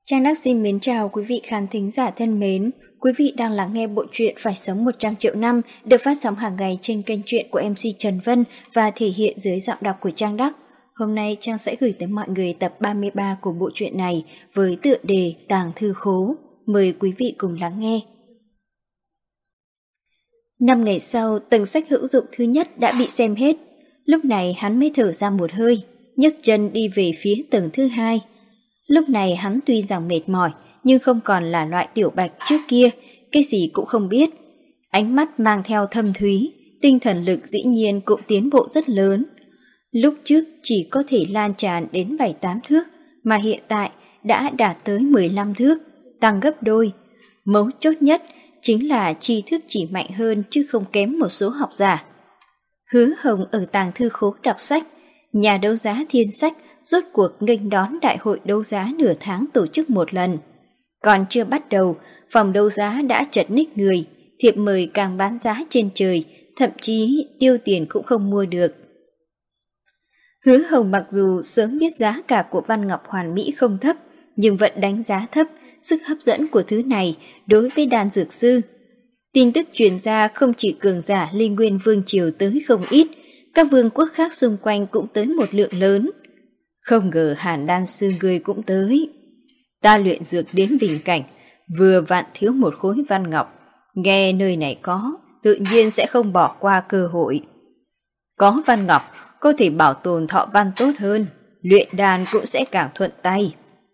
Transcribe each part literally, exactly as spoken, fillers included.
Trang Đắc xin mến chào quý vị khán thính giả thân mến. Quý vị đang lắng nghe bộ truyện Phải sống một trăm triệu năm được phát sóng hàng ngày trên kênh truyện của em xê Trần Vân và thể hiện dưới giọng đọc của Trang Đắc. Hôm nay Trang sẽ gửi tới mọi người tập ba mươi ba của bộ truyện này với tựa đề Tàng Thư Khố. Mời quý vị cùng lắng nghe. Năm ngày sau, tầng sách hữu dụng thứ nhất đã bị xem hết. Lúc này hắn mới thở ra một hơi, nhấc chân đi về phía tầng thứ hai. Lúc này hắn tuy rằng mệt mỏi, nhưng không còn là loại tiểu bạch trước kia, cái gì cũng không biết. Ánh mắt mang theo thâm thúy, tinh thần lực dĩ nhiên cũng tiến bộ rất lớn. Lúc trước chỉ có thể lan tràn đến bảy tám thước, mà hiện tại đã đạt tới mười lăm thước, tăng gấp đôi. Mấu chốt nhất chính là tri thức chỉ mạnh hơn chứ không kém một số học giả. Hứa Hồng ở tàng thư khố đọc sách, nhà đấu giá Thiên Sách rốt cuộc nghênh đón đại hội đấu giá nửa tháng tổ chức một lần. Còn chưa bắt đầu, phòng đấu giá đã chật ních người, thiệp mời càng bán giá trên trời, thậm chí tiêu tiền cũng không mua được. Hứa Hồng mặc dù sớm biết giá cả của Văn Ngọc hoàn mỹ không thấp, nhưng vẫn đánh giá thấp sức hấp dẫn của thứ này đối với đan dược sư. Tin tức truyền ra không chỉ cường giả Linh Nguyên Vương Triều tới không ít, các vương quốc khác xung quanh cũng tới một lượng lớn. Không ngờ Hàn đan sư người cũng tới. Ta luyện dược đến bình cảnh, vừa vặn thiếu một khối văn ngọc. Nghe nơi này có, tự nhiên sẽ không bỏ qua cơ hội. Có văn ngọc, có thể bảo tồn thọ văn tốt hơn, luyện đan cũng sẽ càng thuận tay.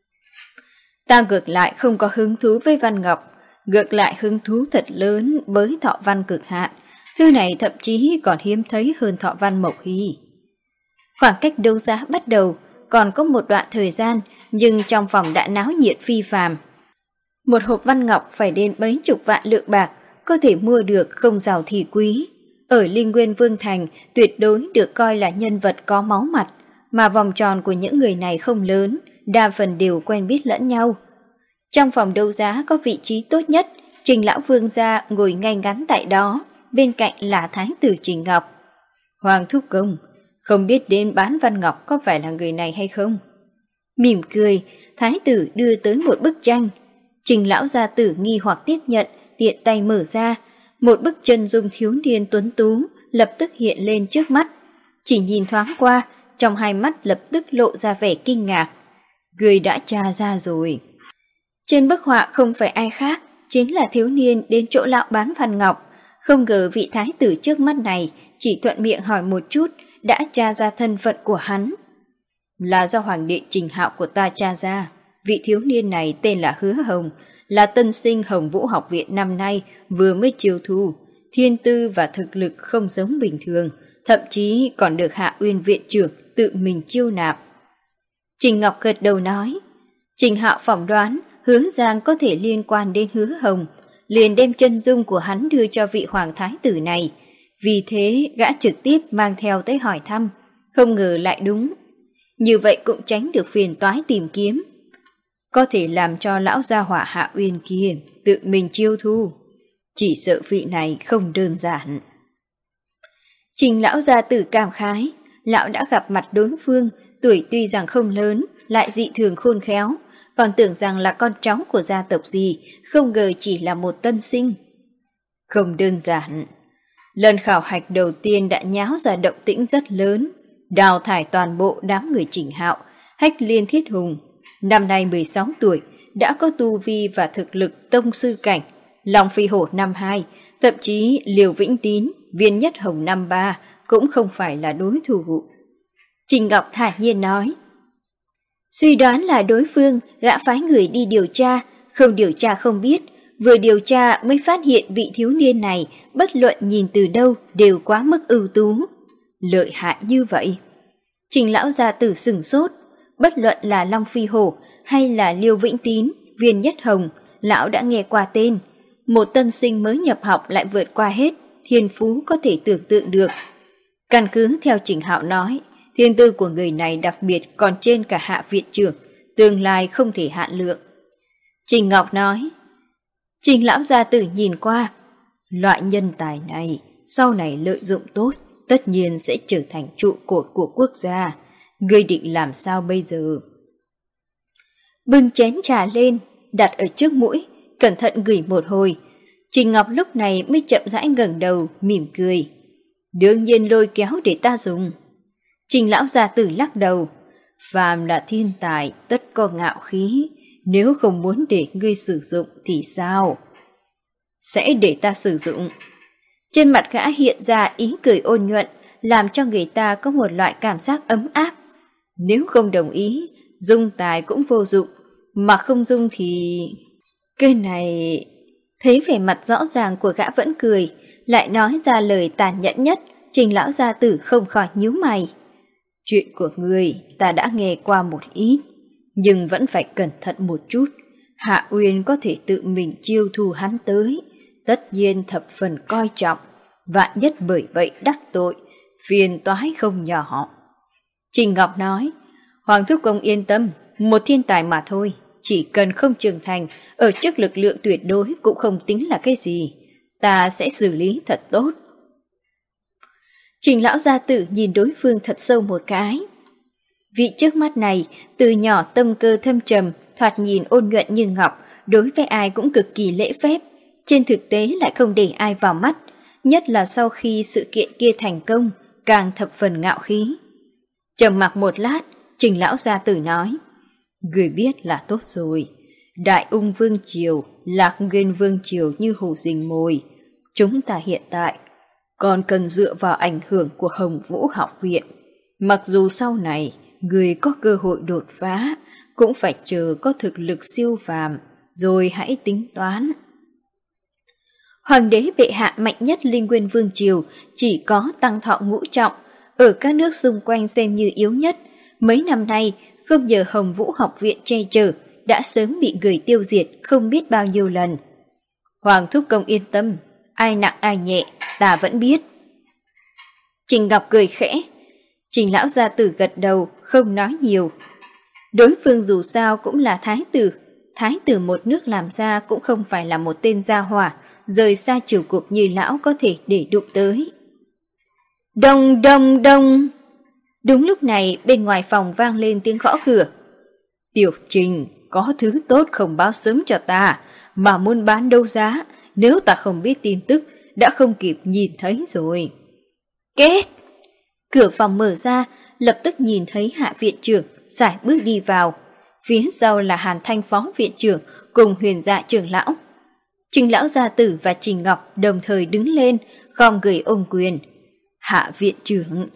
Ta ngược lại không có hứng thú với văn ngọc, ngược lại hứng thú thật lớn với thọ văn cực hạn. Thứ này thậm chí còn hiếm thấy hơn thọ văn mộc hy. Khoảng cách đấu giá bắt đầu còn có một đoạn thời gian, nhưng trong phòng đã náo nhiệt phi phàm. Một hộp văn ngọc phải đến mấy chục vạn lượng bạc, có thể mua được không giàu thì quý. Ở Linh Nguyên Vương Thành tuyệt đối được coi là nhân vật có máu mặt, mà vòng tròn của những người này không lớn, đa phần đều quen biết lẫn nhau. Trong phòng đấu giá có vị trí tốt nhất, Trình Lão Vương gia ngồi ngay ngắn tại đó, bên cạnh là Thái tử Trình Ngọc. Hoàng thúc công, không biết đến bán văn ngọc có phải là người này hay không? Mỉm cười, Thái tử đưa tới một bức tranh. Trình Lão gia tử nghi hoặc tiếp nhận, tiện tay mở ra. Một bức chân dung thiếu niên tuấn tú lập tức hiện lên trước mắt. Chỉ nhìn thoáng qua, trong hai mắt lập tức lộ ra vẻ kinh ngạc. Người đã tra ra rồi. Trên bức họa không phải ai khác, chính là thiếu niên đến chỗ lão bán văn ngọc. Không ngờ vị thái tử trước mắt này chỉ thuận miệng hỏi một chút đã tra ra thân phận của hắn. Là do hoàng đệ Trình Hạo của ta tra ra. Vị thiếu niên này tên là Hứa Hồng, là tân sinh Hồng Vũ Học Viện năm nay vừa mới chiêu thu, thiên tư và thực lực không giống bình thường, thậm chí còn được Hạ Uyên viện trưởng tự mình chiêu nạp. Trình Ngọc gật đầu nói, Trình Hạo phỏng đoán Hứa Giang có thể liên quan đến Hứa Hồng, liền đem chân dung của hắn đưa cho vị hoàng thái tử này. Vì thế gã trực tiếp mang theo tới hỏi thăm, không ngờ lại đúng. Như vậy cũng tránh được phiền toái tìm kiếm. Có thể làm cho lão gia hỏa Hạ Uyên kia tự mình chiêu thu. Chỉ sợ vị này không đơn giản. Trình lão gia tử cảm khái, lão đã gặp mặt đối phương, tuổi tuy rằng không lớn, lại dị thường khôn khéo, còn tưởng rằng là con cháu của gia tộc gì, không ngờ chỉ là một tân sinh. Không đơn giản. Lần khảo hạch đầu tiên đã nháo ra động tĩnh rất lớn, đào thải toàn bộ đám người Trình Hạo, Hách Liên Thiết Hùng. Năm nay mười sáu tuổi, đã có tu vi và thực lực tông sư cảnh, Long Phi Hổ năm hai, thậm chí Liều Vĩnh Tín, Viên Nhất Hồng năm ba cũng không phải là đối thủ. Trình Ngọc thản nhiên nói, suy đoán là đối phương gã phái người đi điều tra, không điều tra không biết, vừa điều tra mới phát hiện vị thiếu niên này bất luận nhìn từ đâu đều quá mức ưu tú. Lợi hại như vậy. Trình lão gia tử sửng sốt, bất luận là Long Phi Hổ hay là Liêu Vĩnh Tín, Viên Nhất Hồng, lão đã nghe qua tên. Một tân sinh mới nhập học lại vượt qua hết, thiên phú có thể tưởng tượng được. Căn cứ theo Trình Hạo nói, thiên tư của người này đặc biệt còn trên cả Hạ viện trưởng, tương lai không thể hạn lượng. Trình Ngọc nói, Trình lão gia tử nhìn qua, loại nhân tài này sau này lợi dụng tốt, tất nhiên sẽ trở thành trụ cột của quốc gia. Ngươi định làm sao bây giờ? bưng chén trà lên, đặt ở trước mũi, cẩn thận ngửi một hồi. Trình Ngọc lúc này mới chậm rãi ngẩng đầu, mỉm cười. Đương nhiên lôi kéo để ta dùng. Trình lão gia tử lắc đầu. Phàm là thiên tài, tất có ngạo khí. Nếu không muốn để ngươi sử dụng thì sao? Sẽ để ta sử dụng. Trên mặt gã hiện ra ý cười ôn nhuận, làm cho người ta có một loại cảm giác ấm áp. Nếu không đồng ý, dung tài cũng vô dụng, mà không dung thì... Cái này... Thấy vẻ mặt rõ ràng của gã vẫn cười, lại nói ra lời tàn nhẫn nhất, Trình lão gia tử không khỏi nhíu mày. Chuyện của ngươi ta đã nghe qua một ít, nhưng vẫn phải cẩn thận một chút. Hạ Uyên có thể tự mình chiêu thu hắn tới, tất nhiên thập phần coi trọng, vạn nhất bởi vậy đắc tội, phiền toái không nhỏ. Trình Ngọc nói, Hoàng thúc công yên tâm, một thiên tài mà thôi, chỉ cần không trưởng thành, ở trước lực lượng tuyệt đối cũng không tính là cái gì, ta sẽ xử lý thật tốt. Trình lão gia tử nhìn đối phương thật sâu một cái. Vị trước mắt này, từ nhỏ tâm cơ thâm trầm, thoạt nhìn ôn nhuận như ngọc, đối với ai cũng cực kỳ lễ phép, trên thực tế lại không để ai vào mắt, nhất là sau khi sự kiện kia thành công, càng thập phần ngạo khí. Trầm mặc một lát, Trình lão gia tử nói, người biết là tốt rồi, Đại Ung Vương Triều, Lạc Nguyên Vương Triều như hổ rình mồi, chúng ta hiện tại còn cần dựa vào ảnh hưởng của Hồng Vũ học viện. Mặc dù sau này người có cơ hội đột phá, cũng phải chờ có thực lực siêu phàm, rồi hãy tính toán. Hoàng đế bệ hạ mạnh nhất Linh Nguyên Vương Triều chỉ có Tăng Thọ ngũ trọng, ở các nước xung quanh xem như yếu nhất. Mấy năm nay, không nhờ Hồng Vũ học viện che chở, đã sớm bị người tiêu diệt không biết bao nhiêu lần. Hoàng thúc công yên tâm, ai nặng ai nhẹ, ta vẫn biết. Trình Ngọc cười khẽ. Trình lão gia tử gật đầu, không nói nhiều. Đối phương dù sao cũng là thái tử, thái tử một nước làm ra cũng không phải là một tên gia hỏa, rời xa triều cục như lão có thể để đụng tới. Đông đông đông. Đúng lúc này bên ngoài phòng vang lên tiếng gõ cửa. Tiểu Trình, có thứ tốt không báo sớm cho ta, mà muốn bán đấu giá, nếu ta không biết tin tức, đã không kịp nhìn thấy rồi. Kết! Cửa phòng mở ra, lập tức nhìn thấy Hạ viện trưởng sải bước đi vào. Phía sau là Hàn Thanh phó viện trưởng cùng Huyền Dạ trưởng lão. Trình lão gia tử và Trình Ngọc đồng thời đứng lên, khom người ôm quyền. Hạ viện trưởng.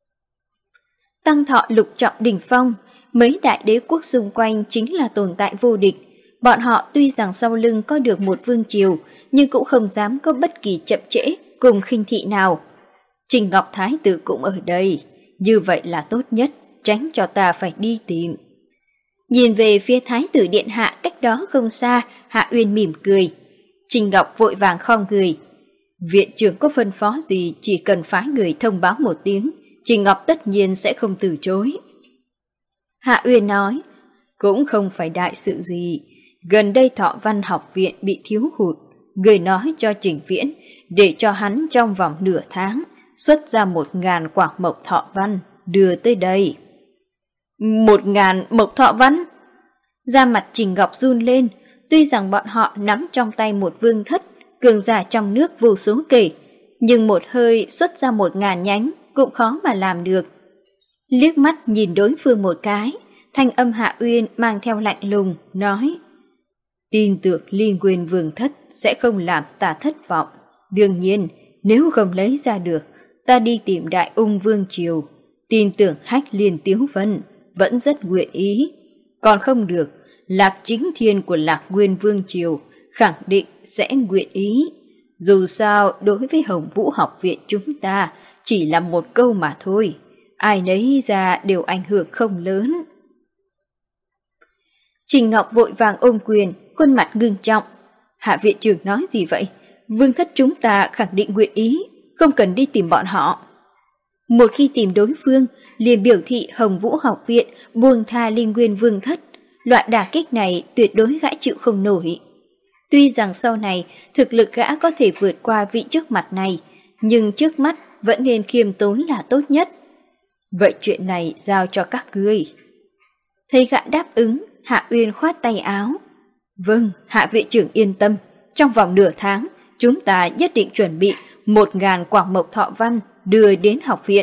Tăng Thọ lục trọng đỉnh phong, mấy đại đế quốc xung quanh chính là tồn tại vô địch. Bọn họ tuy rằng sau lưng có được một vương triều, nhưng cũng không dám có bất kỳ chậm trễ cùng khinh thị nào. Trình Ngọc thái tử cũng ở đây, như vậy là tốt nhất, tránh cho ta phải đi tìm. Nhìn về phía thái tử điện hạ cách đó không xa, Hạ Uyên mỉm cười. Trình Ngọc vội vàng khom người. Viện trưởng có phân phó gì chỉ cần phái người thông báo một tiếng, Trình Ngọc tất nhiên sẽ không từ chối. Hạ Uyên nói, cũng không phải đại sự gì, gần đây Thọ Văn học viện bị thiếu hụt, người nói cho Trình Viễn để cho hắn trong vòng nửa tháng xuất ra một ngàn quả mộc thọ văn đưa tới đây. Một ngàn mộc thọ văn? Da mặt Trình Ngọc run lên, tuy rằng bọn họ nắm trong tay một vương thất, cường giả trong nước vô số kể, nhưng một hơi xuất ra một ngàn nhánh cũng khó mà làm được. Liếc mắt nhìn đối phương một cái, thanh âm Hạ Uyên mang theo lạnh lùng, nói, tin tưởng Liên Nguyên Vương thất sẽ không làm ta thất vọng. Đương nhiên, nếu không lấy ra được, ta đi tìm Đại Ung Vương Triều, tin tưởng Hách Liên Tiếu Vân vẫn rất nguyện ý. Còn không được, Lạc Chính Thiên của Lạc Nguyên Vương Triều khẳng định sẽ nguyện ý. Dù sao, đối với Hồng Vũ học viện chúng ta chỉ là một câu mà thôi, ai nấy ra đều ảnh hưởng không lớn. Trình Ngọc vội vàng ôm quyền, khuôn mặt ngưng trọng. Hạ viện trưởng nói gì vậy? Vương thất chúng ta khẳng định nguyện ý, không cần đi tìm bọn họ. Một khi tìm đối phương, liền biểu thị Hồng Vũ học viện buông tha Linh Nguyên Vương thất. Loại đả kích này tuyệt đối gã chịu không nổi. Tuy rằng sau này thực lực gã có thể vượt qua vị trước mặt này, nhưng trước mắt vẫn nên khiêm tốn là tốt nhất. Vậy chuyện này giao cho các ngươi. Thấy gã đáp ứng, Hạ Uyên khoát tay áo. Vâng, Hạ viện trưởng yên tâm, trong vòng nửa tháng, chúng ta nhất định chuẩn bị một ngàn quả mộc thọ văn đưa đến học viện.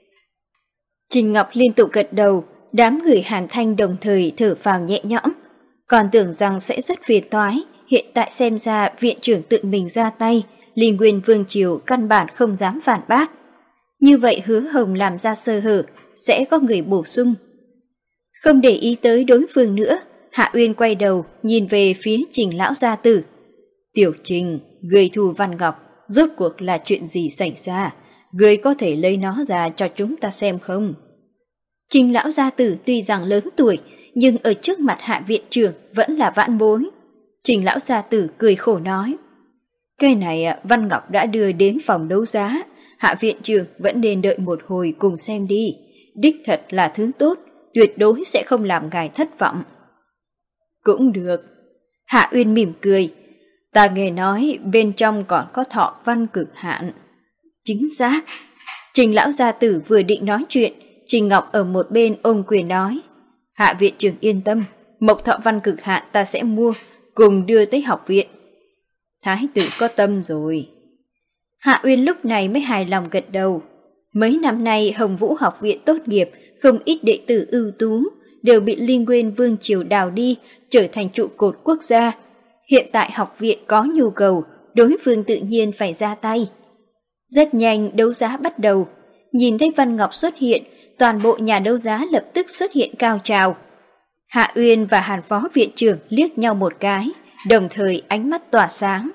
Trình Ngọc liên tục gật đầu, đám người Hàn Thanh đồng thời thở phào nhẹ nhõm. Còn tưởng rằng sẽ rất phiền toái, hiện tại xem ra viện trưởng tự mình ra tay, Ly Nguyên Vương Triều căn bản không dám phản bác. Như vậy Hứa Hồng làm ra sơ hở, sẽ có người bổ sung. Không để ý tới đối phương nữa, Hạ Uyên quay đầu nhìn về phía Trình lão gia tử. Tiểu Trình, người thù Văn Ngọc, rốt cuộc là chuyện gì xảy ra? Người có thể lấy nó ra cho chúng ta xem không? Trình lão gia tử tuy rằng lớn tuổi, nhưng ở trước mặt Hạ viện trưởng vẫn là vãn bối. Trình lão gia tử cười khổ nói. Cái này Văn Ngọc đã đưa đến phòng đấu giá, Hạ viện trưởng vẫn nên đợi một hồi cùng xem đi. Đích thật là thứ tốt, tuyệt đối sẽ không làm ngài thất vọng. Cũng được. Hạ Uyên mỉm cười. Ta nghe nói bên trong còn có thọ văn cực hạn. Chính xác. Trình lão gia tử vừa định nói chuyện, Trình Ngọc ở một bên ôm quyền nói. Hạ viện trưởng yên tâm, mộc thọ văn cực hạn ta sẽ mua, cùng đưa tới học viện. Thái tử có tâm rồi. Hạ Uyên lúc này mới hài lòng gật đầu. Mấy năm nay Hồng Vũ học viện tốt nghiệp, không ít đệ tử ưu tú, đều bị Ly Nguyên Vương Triều đào đi, trở thành trụ cột quốc gia. Hiện tại học viện có nhu cầu, đối phương tự nhiên phải ra tay. Rất nhanh đấu giá bắt đầu. Nhìn thấy Văn Ngọc xuất hiện, toàn bộ nhà đấu giá lập tức xuất hiện cao trào. Hạ Uyên và Hàn phó viện trưởng liếc nhau một cái, đồng thời ánh mắt tỏa sáng.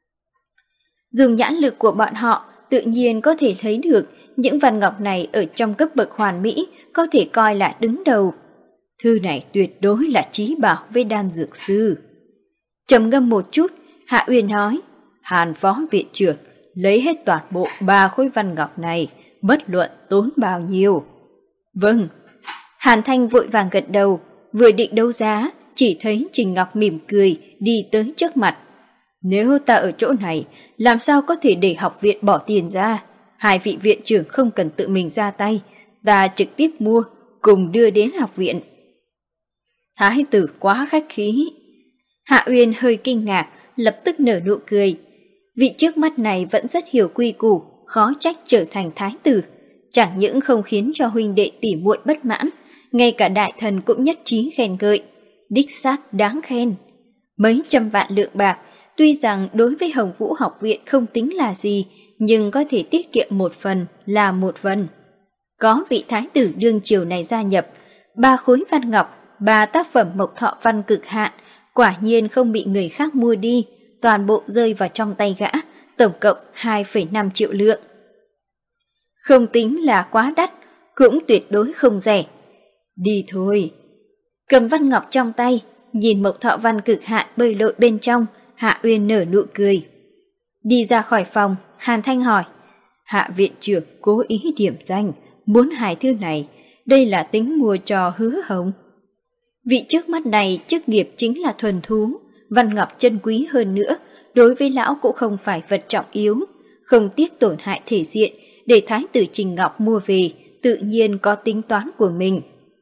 Dùng nhãn lực của bọn họ, tự nhiên có thể thấy được những Văn Ngọc này ở trong cấp bậc hoàn mỹ có thể coi là đứng đầu. Thư này tuyệt đối là chí bảo với đan dược sư. Trầm ngâm một chút, Hạ Uyên nói, Hàn phó viện trưởng, lấy hết toàn bộ ba khối Văn Ngọc này, bất luận tốn bao nhiêu. Vâng. Hàn Thanh vội vàng gật đầu, vừa định đấu giá, chỉ thấy Trình Ngọc mỉm cười đi tới trước mặt. Nếu ta ở chỗ này, làm sao có thể để học viện bỏ tiền ra? Hai vị viện trưởng không cần tự mình ra tay, ta trực tiếp mua, cùng đưa đến học viện. Thái tử quá khách khí. Hạ Uyên hơi kinh ngạc, lập tức nở nụ cười. Vị trước mắt này vẫn rất hiểu quy củ, khó trách trở thành thái tử. Chẳng những không khiến cho huynh đệ tỉ muội bất mãn, ngay cả đại thần cũng nhất trí khen ngợi. Đích xác đáng khen. Mấy trăm vạn lượng bạc, tuy rằng đối với Hồng Vũ học viện không tính là gì, nhưng có thể tiết kiệm một phần là một phần. Có vị thái tử đương triều này gia nhập, ba khối văn ngọc, ba tác phẩm mộc thọ văn cực hạn, quả nhiên không bị người khác mua đi, toàn bộ rơi vào trong tay gã, tổng cộng hai phẩy năm triệu lượng. Không tính là quá đắt, cũng tuyệt đối không rẻ. Đi thôi. Cầm văn ngọc trong tay, nhìn mộc thọ văn cực hạn bơi lội bên trong, Hạ Uyên nở nụ cười. Đi ra khỏi phòng, Hàn Thanh hỏi, Hạ viện trưởng cố ý điểm danh, muốn hai thứ này, đây là tính mua cho Hứa Hồng. Vị trước mắt này chức nghiệp chính là thuần thú, văn ngọc chân quý hơn nữa, đối với lão cũng không phải vật trọng yếu, không tiếc tổn hại thể diện để thái tử Trình Ngọc mua về, tự nhiên có tính toán của mình.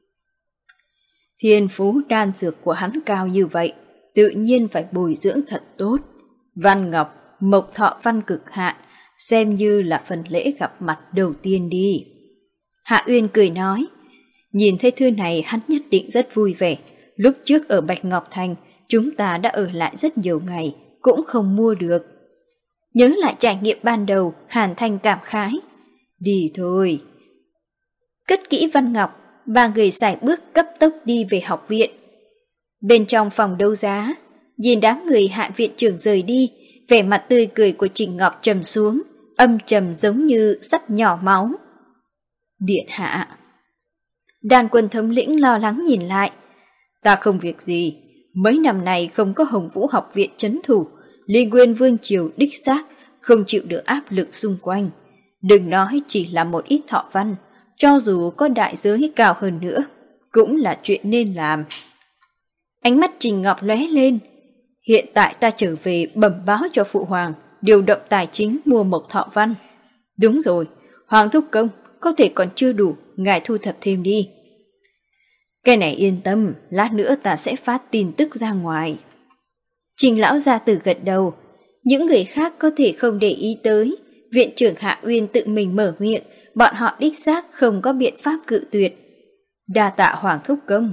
Thiên phú đan dược của hắn cao như vậy, tự nhiên phải bồi dưỡng thật tốt. Văn ngọc, mộc thọ văn cực hạn, xem như là phần lễ gặp mặt đầu tiên đi. Hạ Uyên cười nói, nhìn thấy thư này hắn nhất định rất vui vẻ. Lúc trước ở Bạch Ngọc Thành, chúng ta đã ở lại rất nhiều ngày, cũng không mua được. Nhớ lại trải nghiệm ban đầu, Hàn Thanh cảm khái. Đi thôi. Cất kỹ văn ngọc, ba người sải bước cấp tốc đi về học viện. Bên trong phòng đấu giá, nhìn đám người Hạ viện trưởng rời đi, vẻ mặt tươi cười của Trình Ngọc trầm xuống, âm trầm giống như sắt nhỏ máu. Điện hạ. Đan Quân thống lĩnh lo lắng nhìn lại. Ta không việc gì, mấy năm nay không có Hồng Vũ học viện trấn thủ, Ly Nguyên Vương Triều đích xác không chịu được áp lực xung quanh. Đừng nói chỉ là một ít thọ văn, cho dù có đại giới cao hơn nữa, cũng là chuyện nên làm. Ánh mắt Trình Ngọc lóe lên. Hiện tại ta trở về bẩm báo cho phụ hoàng, điều động tài chính mua mộc thọ văn. Đúng rồi, Hoàng thúc công, có thể còn chưa đủ, ngài thu thập thêm đi. Cái này yên tâm, lát nữa ta sẽ phát tin tức ra ngoài. Trình lão gia tử gật đầu. Những người khác có thể không để ý tới. Viện trưởng Hạ Uyên tự mình mở miệng, bọn họ đích xác không có biện pháp cự tuyệt. Đa tạ Hoàng thúc công.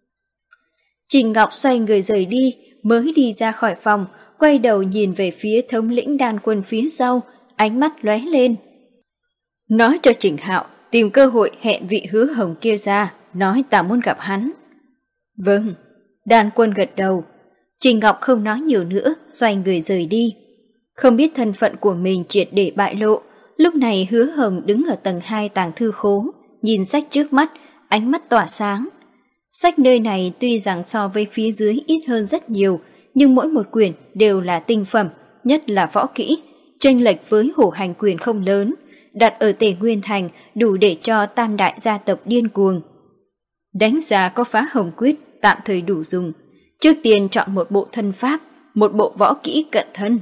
Trình Ngọc xoay người rời đi, mới đi ra khỏi phòng, quay đầu nhìn về phía thống lĩnh đan quân phía sau, ánh mắt lóe lên. Nói cho Trình Hạo tìm cơ hội hẹn vị Hứa Hồng kia ra, nói ta muốn gặp hắn. Vâng, đan quân gật đầu. Trình Ngọc không nói nhiều nữa, xoay người rời đi. Không biết thân phận của mình triệt để bại lộ, lúc này Hứa Hồng đứng ở tầng hai tàng thư khố, nhìn sách trước mắt, ánh mắt tỏa sáng. Sách nơi này tuy rằng so với phía dưới ít hơn rất nhiều, nhưng mỗi một quyển đều là tinh phẩm, nhất là võ kỹ, chênh lệch với Hổ Hành Quyền không lớn, đặt ở Tề Nguyên Thành đủ để cho tam đại gia tộc điên cuồng. Đánh giá có Phá Hồng Quyết tạm thời đủ dùng, trước tiên chọn một bộ thân pháp, một bộ võ kỹ cận thân.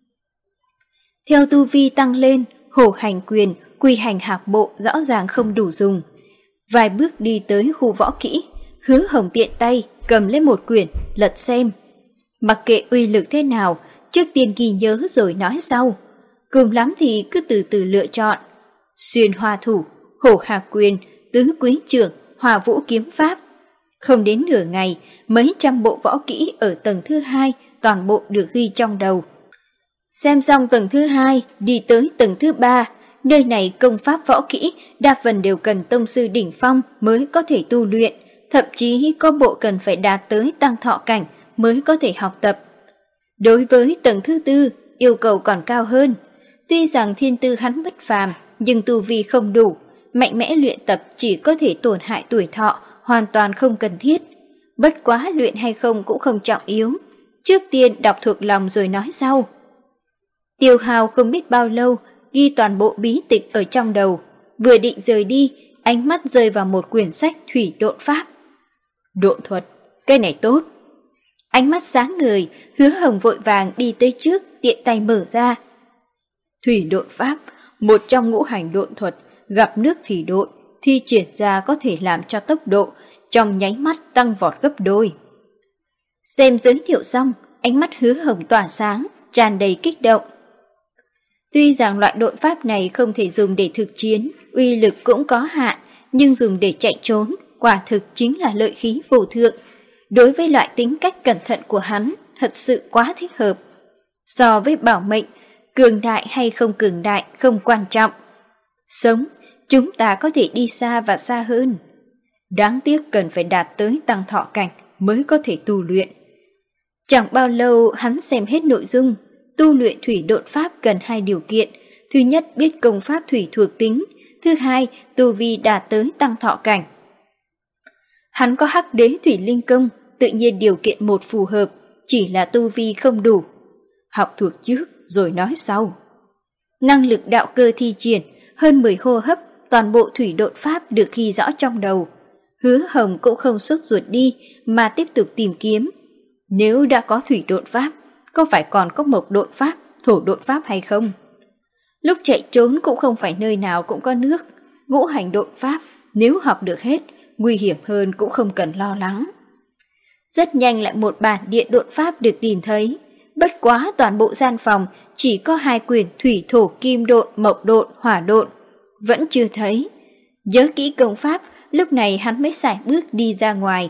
Theo tu vi tăng lên, Hổ Hành Quyền, Quy Hành Hạc Bộ rõ ràng không đủ dùng. Vài bước đi tới khu võ kỹ, Hứa Hồng tiện tay cầm lên một quyển, lật xem. Mặc kệ uy lực thế nào, trước tiên ghi nhớ rồi nói sau. Cùng lắm thì cứ từ từ lựa chọn. Xuyên Hoa Thủ, Hổ Hạc Quyền, Tứ Quý Trưởng, Hỏa Vũ Kiếm Pháp. Không đến nửa ngày, mấy trăm bộ võ kỹ ở tầng thứ hai toàn bộ được ghi trong đầu. Xem xong tầng thứ hai, đi tới tầng thứ ba. Nơi này công pháp võ kỹ đa phần đều cần tông sư đỉnh phong mới có thể tu luyện, thậm chí có bộ cần phải đạt tới tăng thọ cảnh mới có thể học tập. Đối với tầng thứ tư, yêu cầu còn cao hơn. Tuy rằng thiên tư hắn bất phàm, nhưng tu vi không đủ, mạnh mẽ luyện tập chỉ có thể tổn hại tuổi thọ, hoàn toàn không cần thiết. Bất quá luyện hay không cũng không trọng yếu, trước tiên đọc thuộc lòng rồi nói sau. Tiêu Hào không biết bao lâu, ghi toàn bộ bí tịch ở trong đầu, vừa định rời đi, ánh mắt rơi vào một quyển sách Thủy Độn Pháp. Độn thuật, cái này tốt. Ánh mắt sáng ngời, Hứa Hồng vội vàng đi tới trước, tiện tay mở ra. Thủy Độn Pháp, một trong ngũ hành độn thuật, gặp nước thì độn, thi triển ra có thể làm cho tốc độ trong nháy mắt tăng vọt gấp đôi. Xem giới thiệu xong, ánh mắt Hứa Hồng tỏa sáng, tràn đầy kích động. Tuy rằng loại độn pháp này không thể dùng để thực chiến, uy lực cũng có hạn, nhưng dùng để chạy trốn, quả thực chính là lợi khí vô thượng. Đối với loại tính cách cẩn thận của hắn, thật sự quá thích hợp. So với bảo mệnh, cường đại hay không cường đại không quan trọng. Sống, chúng ta có thể đi xa và xa hơn. Đáng tiếc cần phải đạt tới tăng thọ cảnh mới có thể tu luyện. Chẳng bao lâu hắn xem hết nội dung. Tu luyện thủy độn pháp cần hai điều kiện. Thứ nhất, biết công pháp thủy thuộc tính. Thứ hai, tu vi đạt tới tăng thọ cảnh. Hắn có hắc đế thủy linh công, tự nhiên điều kiện một phù hợp, chỉ là tu vi không đủ. Học thuộc trước rồi nói sau. Năng lực đạo cơ thi triển, hơn mười hô hấp, toàn bộ thủy độn pháp được ghi rõ trong đầu. Hứa Hồng cũng không sốt ruột đi mà tiếp tục tìm kiếm. Nếu đã có thủy độn pháp, có phải còn có mộc độn pháp, thổ độn pháp hay không? Lúc chạy trốn cũng không phải nơi nào cũng có nước. Ngũ hành độn pháp, nếu học được hết, nguy hiểm hơn cũng không cần lo lắng. Rất nhanh lại một bản điện độn pháp được tìm thấy. Bất quá toàn bộ gian phòng chỉ có hai quyển thủy thổ kim độn, mộc độn, hỏa độn. Vẫn chưa thấy. Nhớ kỹ công pháp, lúc này hắn mới sải bước đi ra ngoài.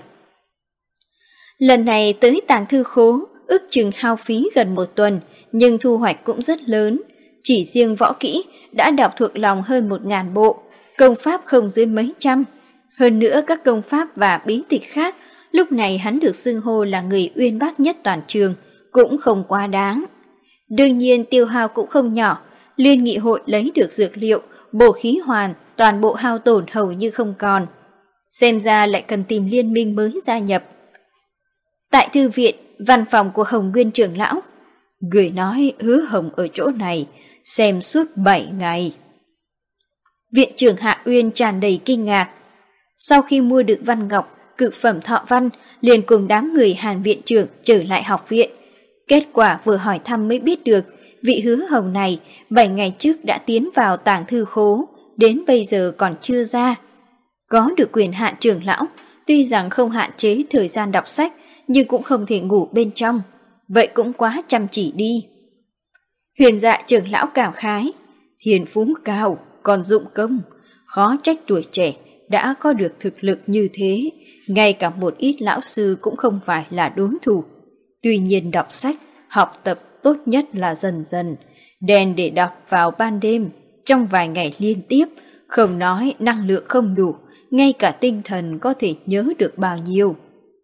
Lần này tới tàng thư khố, ước chừng hao phí gần một tuần, nhưng thu hoạch cũng rất lớn. Chỉ riêng võ kỹ đã đọc thuộc lòng hơn một ngàn bộ, công pháp không dưới mấy trăm. Hơn nữa các công pháp và bí tịch khác, lúc này hắn được xưng hô là người uyên bác nhất toàn trường, cũng không quá đáng. Đương nhiên tiêu hao cũng không nhỏ, liên nghị hội lấy được dược liệu, bổ khí hoàn, toàn bộ hao tổn hầu như không còn. Xem ra lại cần tìm liên minh mới gia nhập. Tại thư viện, văn phòng của Hồng Nguyên trưởng lão, người nói Hứa Hồng ở chỗ này, xem suốt bảy ngày. Viện trưởng Hạ Uyên tràn đầy kinh ngạc. Sau khi mua được văn ngọc, cực phẩm thọ văn, liền cùng đám người Hàn viện trưởng trở lại học viện. Kết quả vừa hỏi thăm mới biết được, vị Hứa Hồng này bảy ngày trước đã tiến vào tàng thư khố, đến bây giờ còn chưa ra. Có được quyền hạn trưởng lão, tuy rằng không hạn chế thời gian đọc sách, nhưng cũng không thể ngủ bên trong. Vậy cũng quá chăm chỉ đi. Huyền Dạ trưởng lão cảm khái, thiên phú cao, còn dụng công, khó trách tuổi trẻ đã có được thực lực như thế, ngay cả một ít lão sư cũng không phải là đối thủ. Tuy nhiên đọc sách, học tập tốt nhất là dần dần, đèn để đọc vào ban đêm, trong vài ngày liên tiếp, không nói năng lượng không đủ, ngay cả tinh thần có thể nhớ được bao nhiêu.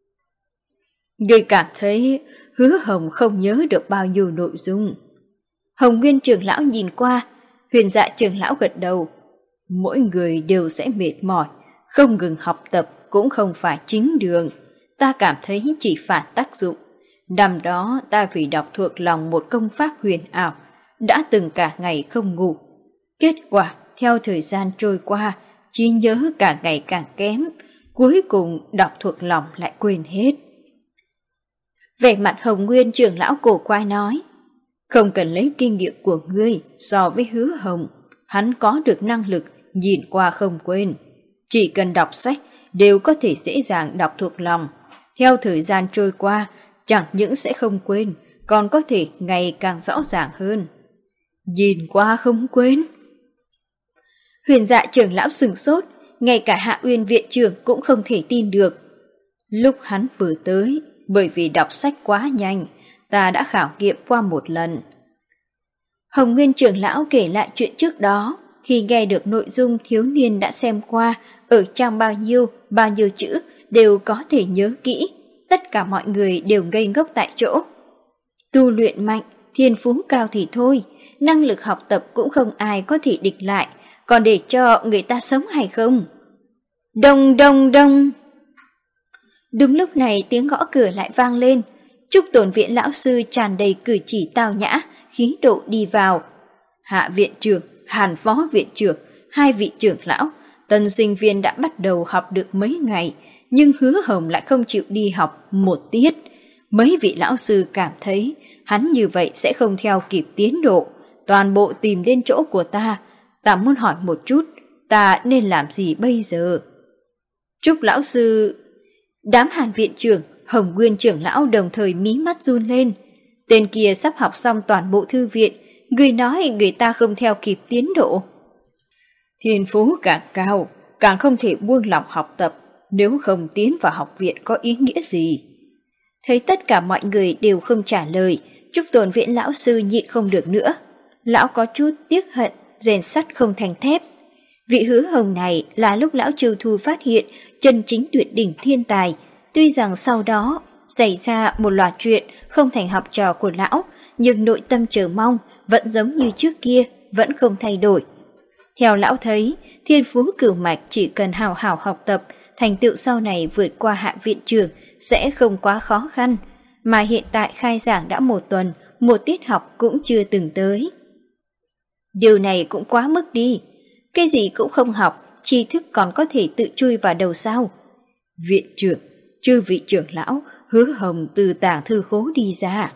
Người cảm thấy Hứa Hồng không nhớ được bao nhiêu nội dung. Hồng Nguyên trưởng lão nhìn qua, Huyền Dạ trưởng lão gật đầu. Mỗi người đều sẽ mệt mỏi, không ngừng học tập cũng không phải chính đường. Ta cảm thấy chỉ phản tác dụng. Năm đó ta vì đọc thuộc lòng một công pháp huyền ảo, đã từng cả ngày không ngủ. Kết quả, theo thời gian trôi qua, trí nhớ càng ngày càng kém, cuối cùng đọc thuộc lòng lại quên hết. Vẻ mặt Hồng Nguyên trưởng lão cổ quái nói, không cần lấy kinh nghiệm của ngươi so với Hứa Hồng, hắn có được năng lực nhìn qua không quên. Chỉ cần đọc sách đều có thể dễ dàng đọc thuộc lòng. Theo thời gian trôi qua, chẳng những sẽ không quên, còn có thể ngày càng rõ ràng hơn. Nhìn qua không quên. Huyền Dạ trưởng lão sửng sốt, ngay cả Hạ Uyên viện trưởng cũng không thể tin được. Lúc hắn vừa tới, bởi vì đọc sách quá nhanh, ta đã khảo nghiệm qua một lần. Hồng Nguyên trưởng lão kể lại chuyện trước đó, khi nghe được nội dung thiếu niên đã xem qua, ở trang bao nhiêu, bao nhiêu chữ đều có thể nhớ kỹ, tất cả mọi người đều ngây ngốc tại chỗ. Tu luyện mạnh, thiên phú cao thì thôi, năng lực học tập cũng không ai có thể địch lại, còn để cho người ta sống hay không? Đông đông đông! Đúng lúc này tiếng gõ cửa lại vang lên, Trúc Tồn viện lão sư tràn đầy cử chỉ tao nhã, khí độ đi vào. Hạ viện trưởng, Hàn phó viện trưởng, hai vị trưởng lão, tân sinh viên đã bắt đầu học được mấy ngày, nhưng Hứa Hồng lại không chịu đi học một tiết. Mấy vị lão sư cảm thấy hắn như vậy sẽ không theo kịp tiến độ, toàn bộ tìm đến chỗ của ta. Ta muốn hỏi một chút, ta nên làm gì bây giờ? Trúc lão sư... Đám Hàn viện trưởng, Hồng Nguyên trưởng lão đồng thời mí mắt run lên. Tên kia sắp học xong toàn bộ thư viện, người nói người ta không theo kịp tiến độ. Thiên phú càng cao, càng không thể buông lỏng học tập, nếu không tiến vào học viện có ý nghĩa gì? Thấy tất cả mọi người đều không trả lời, Trúc Tồn viện lão sư nhịn không được nữa. Lão có chút tiếc hận, rèn sắt không thành thép. Vị Hứa Hồng này là lúc lão Trừ Thu phát hiện chân chính tuyệt đỉnh thiên tài, tuy rằng sau đó xảy ra một loạt chuyện không thành học trò của lão, nhưng nội tâm chờ mong vẫn giống như trước kia, vẫn không thay đổi. Theo lão thấy, thiên phú cửu mạch chỉ cần hào hào học tập, thành tựu sau này vượt qua Hạ viện trưởng sẽ không quá khó khăn, mà hiện tại khai giảng đã một tuần, một tiết học cũng chưa từng tới. Điều này cũng quá mức đi, cái gì cũng không học, tri thức còn có thể tự chui vào đầu sao? Viện trưởng, chư vị trưởng lão, Hứa Hồng từ tàng thư khố đi ra.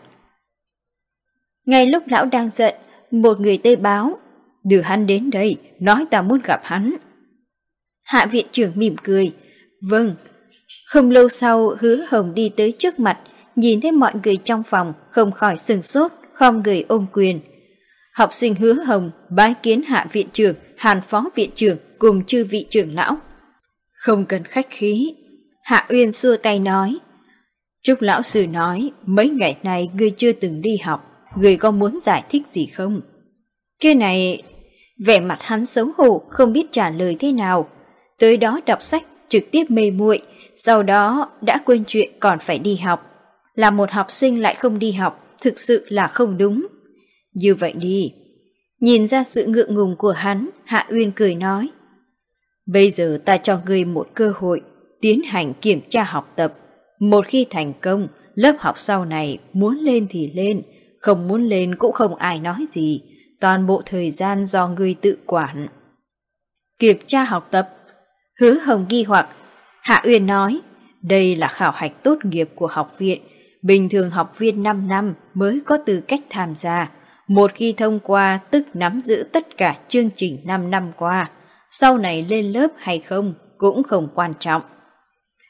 Ngay lúc lão đang giận, một người tê báo, đưa hắn đến đây, nói ta muốn gặp hắn. Hạ viện trưởng mỉm cười, vâng. Không lâu sau, Hứa Hồng đi tới trước mặt, nhìn thấy mọi người trong phòng, không khỏi sửng sốt, khom người ôm quyền. Học sinh Hứa Hồng bái kiến Hạ viện trưởng, Hàn phó viện trưởng cùng chư vị trưởng lão. Không cần khách khí. Hạ Uyên xua tay nói. Trúc lão sư nói, mấy ngày nay ngươi chưa từng đi học, ngươi có muốn giải thích gì không? Cái này... Vẻ mặt hắn xấu hổ, không biết trả lời thế nào. Tới đó đọc sách, trực tiếp mê muội, sau đó đã quên chuyện còn phải đi học. Là một học sinh lại không đi học, thực sự là không đúng. Như vậy đi. Nhìn ra sự ngượng ngùng của hắn, Hạ Uyên cười nói. Bây giờ ta cho ngươi một cơ hội, tiến hành kiểm tra học tập. Một khi thành công, lớp học sau này muốn lên thì lên, không muốn lên cũng không ai nói gì. Toàn bộ thời gian do ngươi tự quản. Kiểm tra học tập. Hứa Hồng nghi hoặc. Hạ Uyên nói, đây là khảo hạch tốt nghiệp của học viện. Bình thường học viên năm năm mới có tư cách tham gia. Một khi thông qua tức nắm giữ tất cả chương trình năm năm qua. Sau này lên lớp hay không cũng không quan trọng.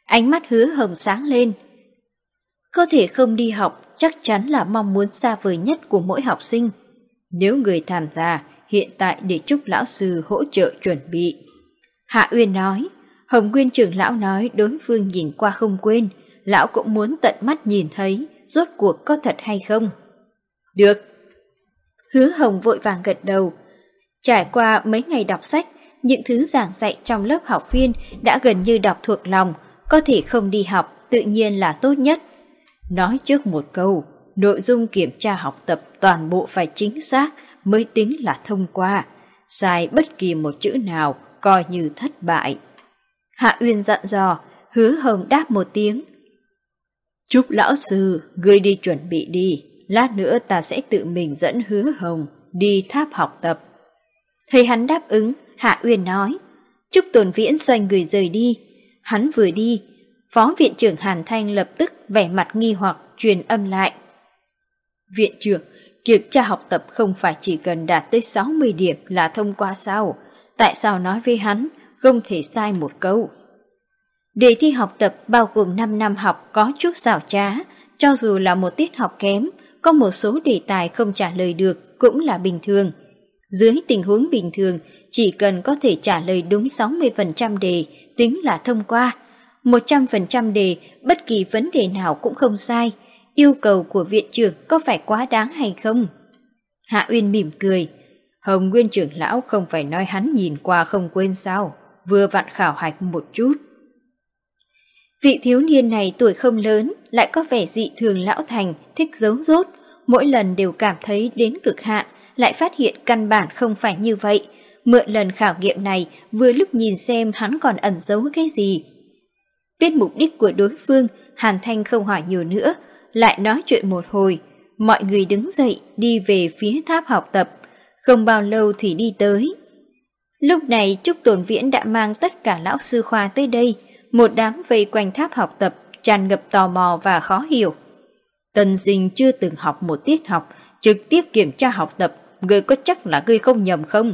Ánh mắt Hứa Hồng sáng lên. Có thể không đi học chắc chắn là mong muốn xa vời nhất của mỗi học sinh. Nếu người tham gia, hiện tại để chúc lão sư hỗ trợ chuẩn bị. Hạ Uyên nói. Hồng Nguyên trưởng lão nói đối phương nhìn qua không quên, lão cũng muốn tận mắt nhìn thấy rốt cuộc có thật hay không. Được. Hứa Hồng vội vàng gật đầu. Trải qua mấy ngày đọc sách, những thứ giảng dạy trong lớp học viên đã gần như đọc thuộc lòng, có thể không đi học tự nhiên là tốt nhất. Nói trước một câu, nội dung kiểm tra học tập toàn bộ phải chính xác mới tính là thông qua, sai bất kỳ một chữ nào coi như thất bại. Hạ Uyên dặn dò, Hứa Hồng đáp một tiếng. Chúc lão sư, ngươi đi chuẩn bị đi, lát nữa ta sẽ tự mình dẫn Hứa Hồng đi tháp học tập. Thấy hắn đáp ứng, Hạ Uyên nói. Trúc Tồn Viễn xoay người rời đi. Hắn vừa đi, Phó Viện trưởng Hàn Thanh lập tức vẻ mặt nghi hoặc truyền âm lại. Viện trưởng, kiểm tra học tập không phải chỉ cần đạt tới sáu mươi điểm là thông qua sao? Tại sao nói với hắn không thể sai một câu? Đề thi học tập bao gồm năm năm học có chút xảo trá, cho dù là một tiết học kém, có một số đề tài không trả lời được cũng là bình thường. Dưới tình huống bình thường, chỉ cần có thể trả lời đúng sáu mươi phần trăm đề tính là thông qua. một trăm phần trăm đề, bất kỳ vấn đề nào cũng không sai. Yêu cầu của viện trưởng có phải quá đáng hay không? Hạ Uyên mỉm cười. Hồng Nguyên trưởng lão không phải nói hắn nhìn qua không quên sao, vừa vặn khảo hạch một chút. Vị thiếu niên này tuổi không lớn, lại có vẻ dị thường lão thành, thích giấu dốt, mỗi lần đều cảm thấy đến cực hạn, lại phát hiện căn bản không phải như vậy. Mượn lần khảo nghiệm này, vừa lúc nhìn xem hắn còn ẩn giấu cái gì. Biết mục đích của đối phương, Hàn Thanh không hỏi nhiều nữa, lại nói chuyện một hồi. Mọi người đứng dậy đi về phía tháp học tập, không bao lâu thì đi tới. Lúc này Trúc Tồn Viễn đã mang tất cả lão sư khoa tới đây, một đám vây quanh tháp học tập, tràn ngập tò mò và khó hiểu. Tân sinh chưa từng học một tiết học, trực tiếp kiểm tra học tập, ngươi có chắc là ngươi không nhầm không?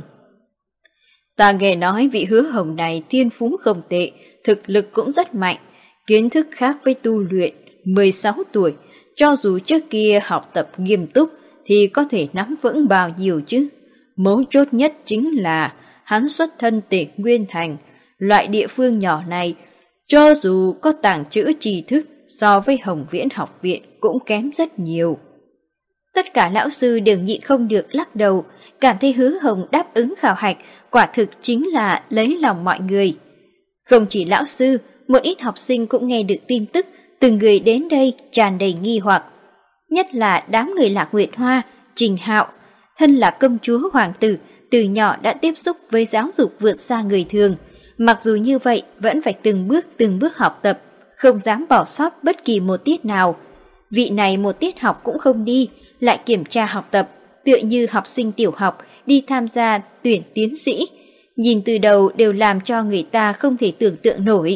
Ta nghe nói vị Hứa Hồng này thiên phú không tệ, thực lực cũng rất mạnh, kiến thức khác với tu luyện, mười sáu tuổi, cho dù trước kia học tập nghiêm túc thì có thể nắm vững bao nhiêu chứ. Mấu chốt nhất chính là hắn xuất thân Tề Nguyên Thành, loại địa phương nhỏ này, cho dù có tàng trữ tri thức so với Hồng Viễn học viện cũng kém rất nhiều. Tất cả lão sư đều nhịn không được lắc đầu, cảm thấy Hứa Hồng đáp ứng khảo hạch quả thực chính là lấy lòng mọi người. Không chỉ lão sư, một ít học sinh cũng nghe được tin tức, từng người đến đây tràn đầy nghi hoặc. Nhất là đám người Lạc Nguyệt Hoa, Trình Hạo, thân là công chúa hoàng tử, từ nhỏ đã tiếp xúc với giáo dục vượt xa người thường. Mặc dù như vậy vẫn phải từng bước từng bước học tập, không dám bỏ sót bất kỳ một tiết nào. Vị này một tiết học cũng không đi, lại kiểm tra học tập, tựa như học sinh tiểu học đi tham gia tuyển tiến sĩ. Nhìn từ đầu đều làm cho người ta không thể tưởng tượng nổi.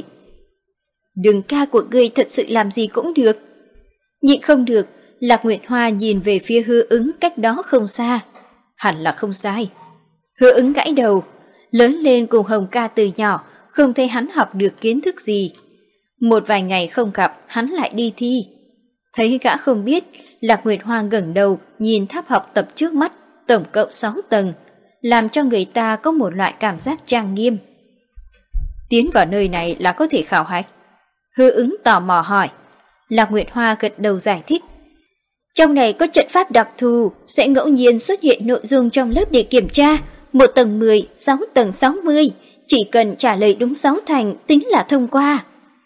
Đường ca của ngươi thật sự làm gì cũng được. Nhịn không được, Lạc Nguyệt Hoa nhìn về phía Hứa Ứng cách đó không xa. Hẳn là không sai. Hứa Ứng gãi đầu, lớn lên cùng Hồng ca từ nhỏ, không thấy hắn học được kiến thức gì. Một vài ngày không gặp, hắn lại đi thi. Thấy gã không biết, Lạc Nguyệt Hoa ngẩng đầu nhìn tháp học tập trước mắt, tổng cộng sáu tầng, làm cho người ta có một loại cảm giác trang nghiêm. Tiến vào nơi này là có thể khảo hạch? Hứa Ứng tò mò hỏi. Lạc Nguyệt Hoa gật đầu giải thích. Trong này có trận pháp đặc thù, sẽ ngẫu nhiên xuất hiện nội dung trong lớp để kiểm tra. Một tầng mười, sáu tầng sáu mươi, chỉ cần trả lời đúng sáu thành tính là thông qua.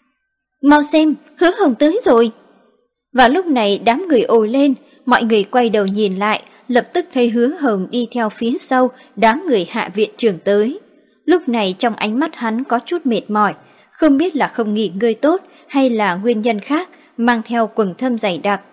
Mau xem, Hứa Hồng tới rồi. Vào lúc này đám người ồ lên, mọi người quay đầu nhìn lại, lập tức thấy Hứa Hồng đi theo phía sau đám người Hạ viện trưởng tới. Lúc này trong ánh mắt hắn có chút mệt mỏi, không biết là không nghỉ ngơi tốt hay là nguyên nhân khác, mang theo quầng thâm dày đặc.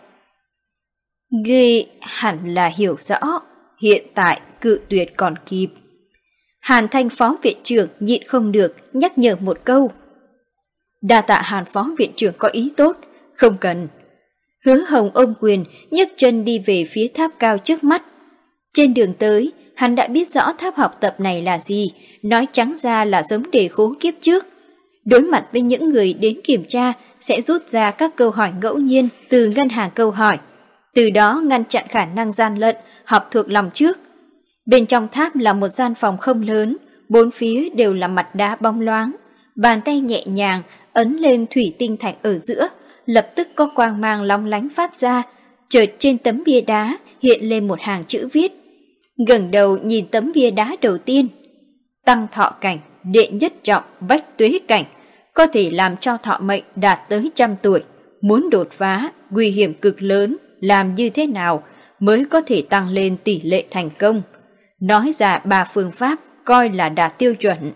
Ngươi hẳn là hiểu rõ, hiện tại cự tuyệt còn kịp. Hàn Thanh phó viện trưởng nhịn không được nhắc nhở một câu. Đa tạ Hàn phó viện trưởng có ý tốt, không cần. Hứa Hồng ôm quyền, nhấc chân đi về phía tháp cao trước mắt. Trên đường tới, hắn đã biết rõ tháp học tập này là gì, nói trắng ra là giống đề khố kiếp trước. Đối mặt với những người đến kiểm tra sẽ rút ra các câu hỏi ngẫu nhiên từ ngân hàng câu hỏi, từ đó ngăn chặn khả năng gian lận, học thuộc lòng trước. Bên trong tháp là một gian phòng không lớn, bốn phía đều là mặt đá bóng loáng, bàn tay nhẹ nhàng ấn lên thủy tinh thạch ở giữa, lập tức có quang mang lóng lánh phát ra, chợt trên tấm bia đá hiện lên một hàng chữ viết. Ngẩng đầu nhìn tấm bia đá đầu tiên, tăng thọ cảnh, đệ nhất trọng, bách tuế cảnh, có thể làm cho thọ mệnh đạt tới trăm tuổi, muốn đột phá, nguy hiểm cực lớn, làm như thế nào mới có thể tăng lên tỷ lệ thành công. Nói ra ba phương pháp coi là đạt tiêu chuẩn.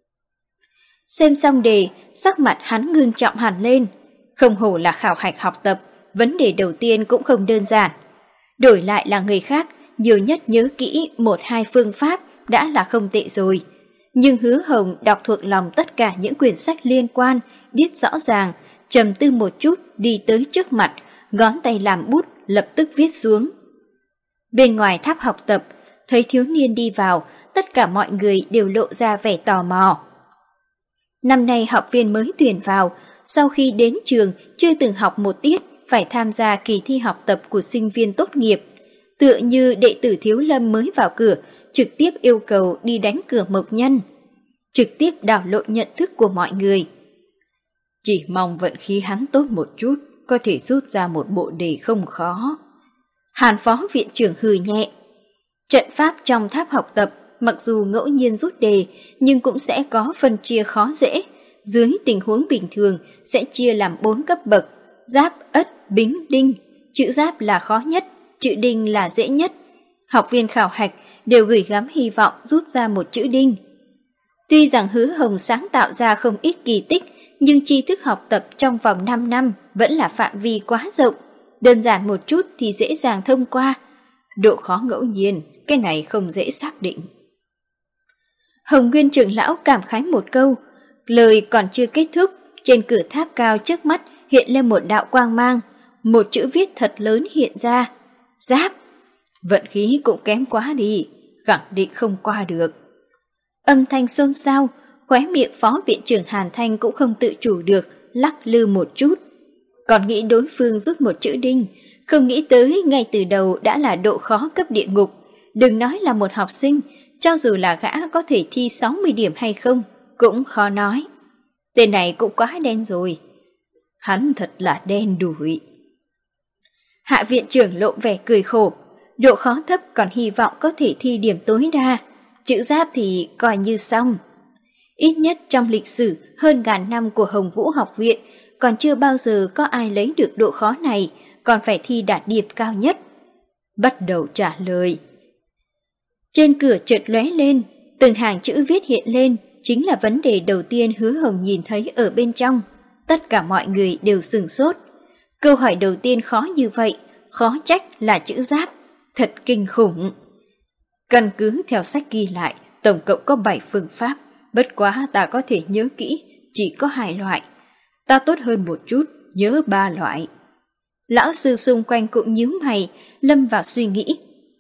Xem xong đề, sắc mặt hắn ngưng trọng hẳn lên. Không hổ là khảo hạch học tập, vấn đề đầu tiên cũng không đơn giản. Đổi lại là người khác, nhiều nhất nhớ kỹ một hai phương pháp đã là không tệ rồi. Nhưng Hứa Hồng đọc thuộc lòng tất cả những quyển sách liên quan, biết rõ ràng, trầm tư một chút đi tới trước mặt, ngón tay làm bút lập tức viết xuống. Bên ngoài tháp học tập, thấy thiếu niên đi vào, tất cả mọi người đều lộ ra vẻ tò mò. Năm nay học viên mới tuyển vào, sau khi đến trường chưa từng học một tiết, phải tham gia kỳ thi học tập của sinh viên tốt nghiệp. Tựa như đệ tử Thiếu Lâm mới vào cửa, trực tiếp yêu cầu đi đánh cửa mộc nhân, trực tiếp đảo lộn nhận thức của mọi người. Chỉ mong vận khí hắn tốt một chút, có thể rút ra một bộ đề không khó. Hàn phó viện trưởng hừ nhẹ. Trận pháp trong tháp học tập mặc dù ngẫu nhiên rút đề, nhưng cũng sẽ có phân chia khó dễ. Dưới tình huống bình thường sẽ chia làm bốn cấp bậc: giáp, ất, bính, đinh. Chữ giáp là khó nhất, chữ đinh là dễ nhất. Học viên khảo hạch đều gửi gắm hy vọng rút ra một chữ đinh. Tuy rằng Hứa Hồng sáng tạo ra không ít kỳ tích, nhưng tri thức học tập trong vòng năm năm vẫn là phạm vi quá rộng. Đơn giản một chút thì dễ dàng thông qua. Độ khó ngẫu nhiên, cái này không dễ xác định. Hồng Nguyên trưởng lão cảm khái một câu, lời còn chưa kết thúc, trên cửa tháp cao trước mắt hiện lên một đạo quang mang, một chữ viết thật lớn hiện ra: giáp. Vận khí cũng kém quá đi, khẳng định không qua được. Âm thanh xôn xao, khóe miệng phó viện trưởng Hàn Thanh cũng không tự chủ được, lắc lư một chút. Còn nghĩ đối phương rút một chữ đinh, không nghĩ tới ngay từ đầu đã là độ khó cấp địa ngục. Đừng nói là một học sinh, cho dù là gã có thể thi sáu mươi điểm hay không, cũng khó nói. Tên này cũng quá đen rồi. Hắn thật là đen đủi. Hạ viện trưởng lộ vẻ cười khổ. Độ khó thấp còn hy vọng có thể thi điểm tối đa. Chữ giáp thì coi như xong. Ít nhất trong lịch sử hơn ngàn năm của Hồng Vũ học viện, còn chưa bao giờ có ai lấy được độ khó này, còn phải thi đạt điểm cao nhất. Bắt đầu trả lời. Trên cửa chợt lóe lên, từng hàng chữ viết hiện lên, chính là vấn đề đầu tiên Hứa Hồng nhìn thấy ở bên trong. Tất cả mọi người đều sửng sốt. Câu hỏi đầu tiên khó như vậy, khó trách là chữ giáp, thật kinh khủng. Căn cứ theo sách ghi lại, tổng cộng có bảy phương pháp, bất quá ta có thể nhớ kỹ, chỉ có hai loại. Ta tốt hơn một chút, nhớ ba loại. Lão sư xung quanh cũng nhíu mày, lâm vào suy nghĩ.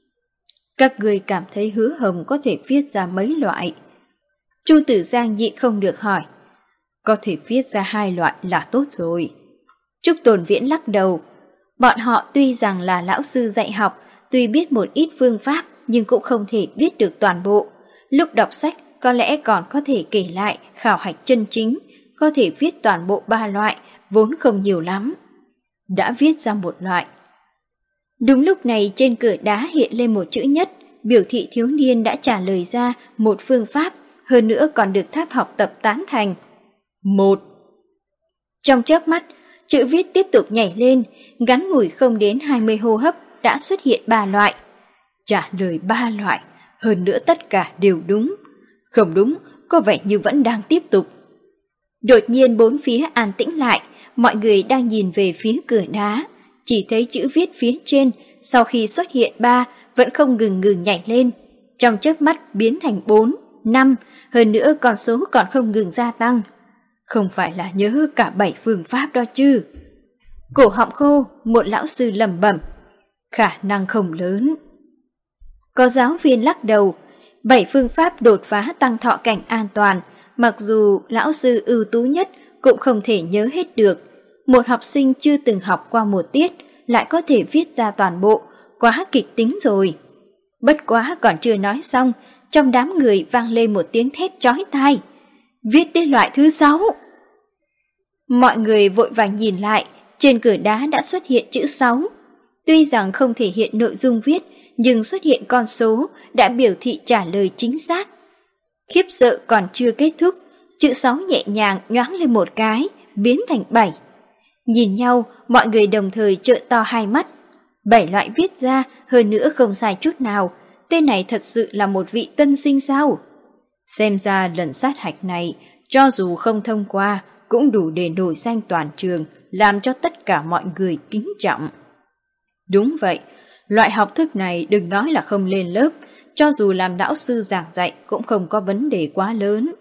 Các người cảm thấy Hứa Hồng có thể viết ra mấy loại? Chu Tử Giang nhịn không được hỏi. Có thể viết ra hai loại là tốt rồi. Trúc Tồn Viễn lắc đầu. Bọn họ tuy rằng là lão sư dạy học, tuy biết một ít phương pháp, nhưng cũng không thể biết được toàn bộ. Lúc đọc sách có lẽ còn có thể kể lại khảo hạch chân chính, có thể viết toàn bộ ba loại, vốn không nhiều lắm. Đã viết ra một loại. Đúng lúc này trên cửa đá hiện lên một chữ nhất, biểu thị thiếu niên đã trả lời ra một phương pháp, hơn nữa còn được tháp học tập tán thành. Một. Trong chớp mắt, chữ viết tiếp tục nhảy lên, ngắn ngủi không đến hai mươi hô hấp đã xuất hiện ba loại. Trả lời ba loại, hơn nữa tất cả đều đúng. Không đúng, có vẻ như vẫn đang tiếp tục. Đột nhiên bốn phía an tĩnh lại, mọi người đang nhìn về phía cửa đá. Chỉ thấy chữ viết phía trên, sau khi xuất hiện ba, vẫn không ngừng ngừng nhảy lên. Trong chớp mắt biến thành bốn, năm, hơn nữa con số còn không ngừng gia tăng. Không phải là nhớ cả bảy phương pháp đó chứ. Cổ họng khô, một lão sư lẩm bẩm. Khả năng không lớn. Có giáo viên lắc đầu. Bảy phương pháp đột phá tăng thọ cảnh an toàn, mặc dù lão sư ưu tú nhất cũng không thể nhớ hết được. Một học sinh chưa từng học qua một tiết lại có thể viết ra toàn bộ, quá kịch tính rồi. Bất quá còn chưa nói xong, trong đám người vang lên một tiếng thét chói tai. Viết đến loại thứ sáu. Mọi người vội vàng nhìn lại, trên cửa đá đã xuất hiện chữ sáu. Tuy rằng không thể hiện nội dung viết, nhưng xuất hiện con số đã biểu thị trả lời chính xác. Khiếp sợ còn chưa kết thúc, chữ sáu nhẹ nhàng nhoáng lên một cái, biến thành bảy. Nhìn nhau, mọi người đồng thời trợn to hai mắt. Bảy loại viết ra, hơn nữa không sai chút nào. Tên này thật sự là một vị tân sinh sao? Xem ra lần sát hạch này, cho dù không thông qua, cũng đủ để nổi danh toàn trường, làm cho tất cả mọi người kính trọng. Đúng vậy, loại học thức này đừng nói là không lên lớp, cho dù làm lão sư giảng dạy cũng không có vấn đề quá lớn.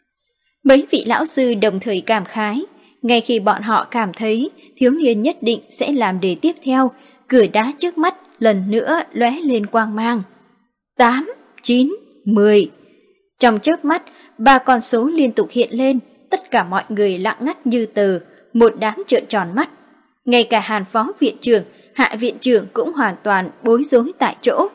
Mấy vị lão sư đồng thời cảm khái, ngay khi bọn họ cảm thấy thiếu niên nhất định sẽ làm đề tiếp theo, cửa đá trước mắt lần nữa lóe lên quang mang. tám, chín, mười. Trong chớp mắt, ba con số liên tục hiện lên, tất cả mọi người lặng ngắt như tờ, một đám trợn tròn mắt. Ngay cả Hàn phó viện trưởng, Hạ viện trưởng cũng hoàn toàn bối rối tại chỗ.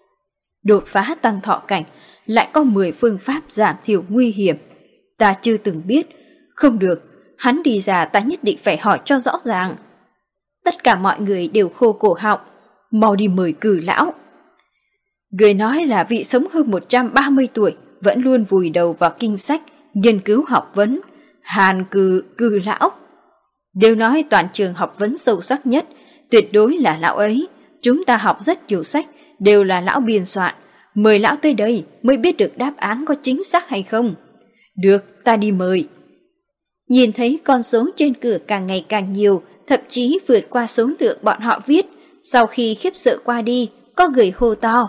Đột phá tăng thọ cảnh, lại có mười phương pháp giảm thiểu nguy hiểm. Ta chưa từng biết, không được, hắn đi ra ta nhất định phải hỏi cho rõ ràng. Tất cả mọi người đều khô cổ họng, mau đi mời Cử lão. Người nói là vị sống hơn một trăm ba mươi tuổi, vẫn luôn vùi đầu vào kinh sách, nghiên cứu học vấn, Hàn Cử Cử lão. Đều nói toàn trường học vấn sâu sắc nhất, tuyệt đối là lão ấy. Chúng ta học rất nhiều sách, đều là lão biên soạn. Mời lão tới đây mới biết được đáp án có chính xác hay không. Được, ta đi mời. Nhìn thấy con số trên cửa càng ngày càng nhiều, thậm chí vượt qua số lượng bọn họ viết. Sau khi khiếp sợ qua đi, có người hô to.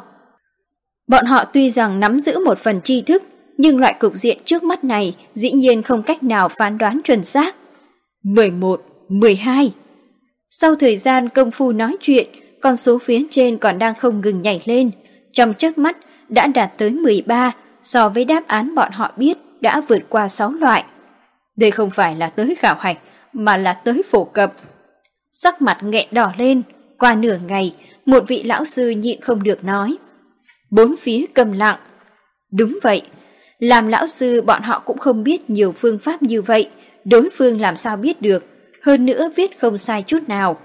Bọn họ tuy rằng nắm giữ một phần tri thức, nhưng loại cục diện trước mắt này dĩ nhiên không cách nào phán đoán chuẩn xác. mười một, mười hai. Sau thời gian công phu nói chuyện, con số phía trên còn đang không ngừng nhảy lên. Trong chớp mắt đã đạt tới mười ba, so với đáp án bọn họ biết đã vượt qua sáu loại. Đây không phải là tới khảo hạch, mà là tới phổ cập. Sắc mặt nghẹn đỏ lên, qua nửa ngày, một vị lão sư nhịn không được nói. Bốn phía câm lặng. Đúng vậy, làm lão sư bọn họ cũng không biết nhiều phương pháp như vậy, đối phương làm sao biết được, hơn nữa viết không sai chút nào.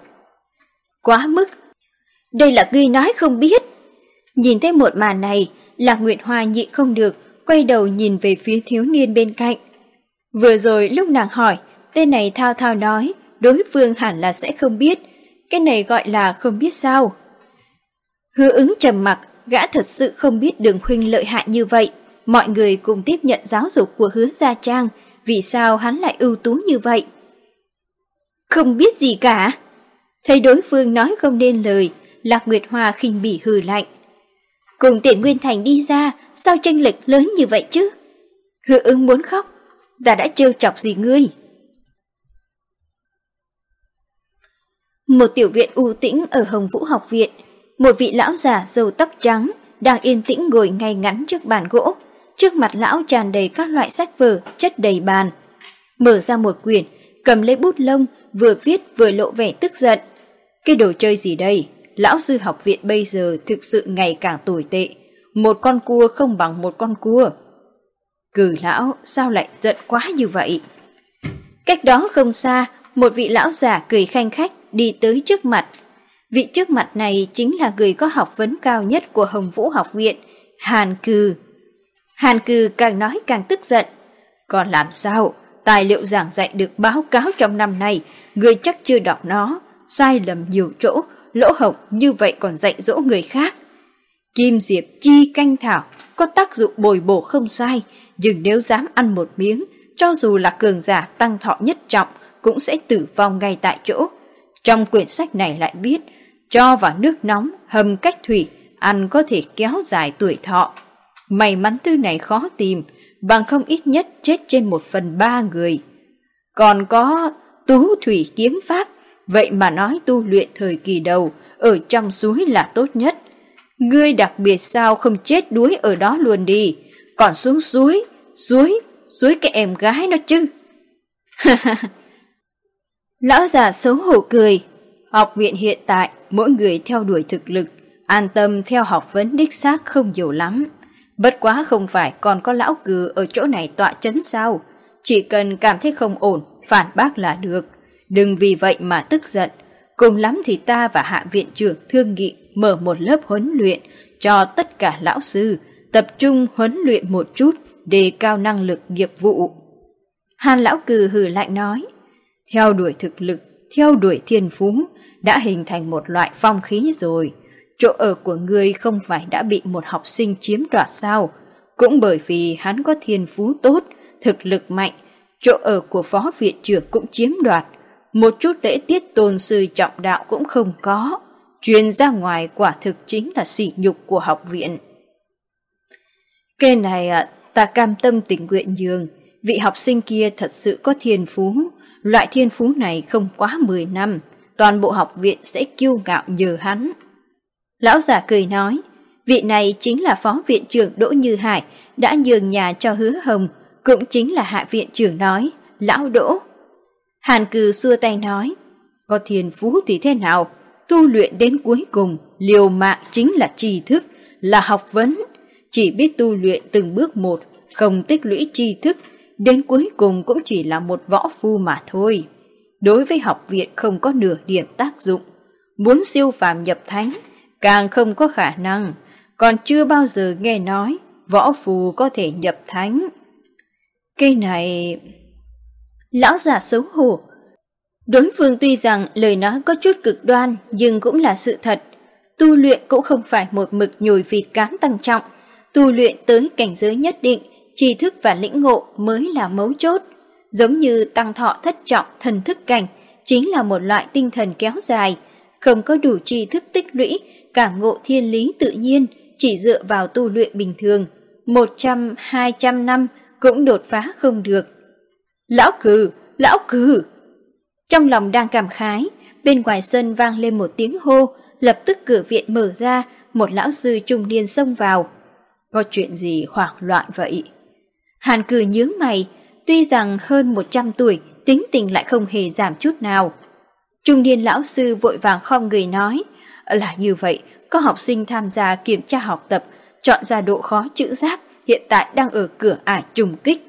Quá mức, đây là ngươi nói không biết. Nhìn thấy một màn này, Lạc Nguyệt Hoa nhịn không được, quay đầu nhìn về phía thiếu niên bên cạnh. Vừa rồi lúc nàng hỏi, tên này thao thao nói, đối phương hẳn là sẽ không biết, cái này gọi là không biết sao. Hứa Ứng trầm mặc, gã thật sự không biết Đường huynh lợi hại như vậy. Mọi người cùng tiếp nhận giáo dục của Hứa Gia Trang, vì sao hắn lại ưu tú như vậy? Không biết gì cả. Thấy đối phương nói không nên lời, Lạc Nguyệt Hoa khinh bỉ hừ lạnh. Cùng Tiền Nguyên Thành đi ra, sao chênh lệch lớn như vậy chứ? Hứa Ứng muốn khóc, ta đã trêu chọc gì ngươi? Một tiểu viện u tĩnh ở Hồng Vũ học viện, một vị lão già râu tóc trắng đang yên tĩnh ngồi ngay ngắn trước bàn gỗ. Trước mặt lão tràn đầy các loại sách vở chất đầy bàn. Mở ra một quyển, cầm lấy bút lông, vừa viết vừa lộ vẻ tức giận. Cái đồ chơi gì đây? Lão sư học viện bây giờ thực sự ngày càng tồi tệ. Một con cua không bằng một con cua. Cử lão, sao lại giận quá như vậy? Cách đó không xa, một vị lão già cười khanh khách đi tới trước mặt. Vị trước mặt này chính là người có học vấn cao nhất của Hồng Vũ học viện, Hàn Cừ. Hàn Cừ càng nói càng tức giận. Còn làm sao? Tài liệu giảng dạy được báo cáo trong năm nay, người chắc chưa đọc nó, sai lầm nhiều chỗ, lỗ hổng như vậy còn dạy dỗ người khác. Kim diệp chi canh thảo có tác dụng bồi bổ không sai, nhưng nếu dám ăn một miếng, cho dù là cường giả tăng thọ nhất trọng cũng sẽ tử vong ngay tại chỗ. Trong quyển sách này lại viết, cho vào nước nóng hầm cách thủy, ăn có thể kéo dài tuổi thọ. May mắn thứ này khó tìm, bằng không ít nhất chết trên một phần ba người. Còn có tú thủy kiếm pháp, vậy mà nói tu luyện thời kỳ đầu ở trong suối là tốt nhất. Ngươi đặc biệt sao không chết đuối ở đó luôn đi, còn xuống suối, suối, suối cái em gái nó chứ. Lão già xấu hổ cười. Học viện hiện tại, mỗi người theo đuổi thực lực, an tâm theo học vấn đích xác không nhiều lắm. Bất quá không phải còn có lão cừ ở chỗ này tọa chấn sao? Chỉ cần cảm thấy không ổn, phản bác là được. Đừng vì vậy mà tức giận. Cùng lắm thì ta và hạ viện trưởng thương nghị mở một lớp huấn luyện cho tất cả lão sư, tập trung huấn luyện một chút, đề cao năng lực nghiệp vụ. Hàn lão cừ hừ lạnh nói, theo đuổi thực lực, theo đuổi thiên phú, đã hình thành một loại phong khí rồi. Chỗ ở của ngươi không phải đã bị một học sinh chiếm đoạt sao? Cũng bởi vì hắn có thiên phú tốt, thực lực mạnh, chỗ ở của phó viện trưởng cũng chiếm đoạt. Một chút lễ tiết tôn sư trọng đạo cũng không có. Truyền ra ngoài quả thực chính là sỉ nhục của học viện. Cái này à, ta cam tâm tình nguyện nhường. Vị học sinh kia thật sự có thiên phú. Loại thiên phú này không quá mười năm. Toàn bộ học viện sẽ kiêu ngạo nhờ hắn. Lão già cười nói, vị này chính là phó viện trưởng Đỗ Như Hải, đã nhường nhà cho Hứa Hồng, cũng chính là hạ viện trưởng nói, lão Đỗ. Hàn Cừ xua tay nói, có thiên phú thì thế nào, tu luyện đến cuối cùng, liều mạng chính là tri thức, là học vấn. Chỉ biết tu luyện từng bước một, không tích lũy tri thức, đến cuối cùng cũng chỉ là một võ phu mà thôi. Đối với học viện không có nửa điểm tác dụng, muốn siêu phàm nhập thánh, càng không có khả năng, còn chưa bao giờ nghe nói võ phù có thể nhập thánh. Cái này... Lão già xấu hổ. Đối phương tuy rằng lời nói có chút cực đoan, nhưng cũng là sự thật. Tu luyện cũng không phải một mực nhồi vịt cán tăng trọng. Tu luyện tới cảnh giới nhất định, tri thức và lĩnh ngộ mới là mấu chốt. Giống như tăng thọ thất trọng thần thức cảnh, chính là một loại tinh thần kéo dài. Không có đủ tri thức tích lũy, cảm ngộ thiên lý tự nhiên, chỉ dựa vào tu luyện bình thường, một trăm, hai trăm năm cũng đột phá không được. Lão Cừ, lão Cừ! Trong lòng đang cảm khái, bên ngoài sân vang lên một tiếng hô, lập tức cửa viện mở ra, một lão sư trung niên xông vào. Có chuyện gì hoảng loạn vậy? Hàn Cừ nhướng mày, tuy rằng hơn một trăm tuổi, tính tình lại không hề giảm chút nào. Trung niên lão sư vội vàng khom người nói, là như vậy, có học sinh tham gia kiểm tra học tập, chọn ra độ khó chữ giáp, hiện tại đang ở cửa ải trùng kích.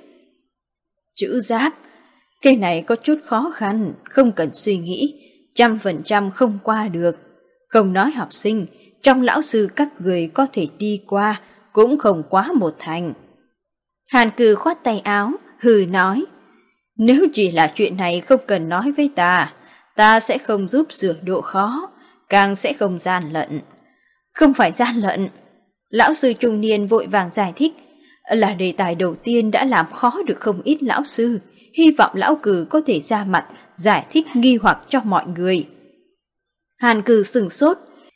Chữ giáp? Cái này có chút khó khăn, không cần suy nghĩ, trăm phần trăm không qua được. Không nói học sinh, trong lão sư các người có thể đi qua, cũng không quá một thành. Hàn Cừ khoát tay áo, hừ nói, nếu chỉ là chuyện này không cần nói với ta, ta sẽ không giúp sửa độ khó, càng sẽ không gian lận. Không phải gian lận. Lão sư trung niên vội vàng giải thích, là đề tài đầu tiên đã làm khó được không ít lão sư, hy vọng lão Cừ có thể ra mặt giải thích nghi hoặc cho mọi người. Hàn Cừ sửng sốt.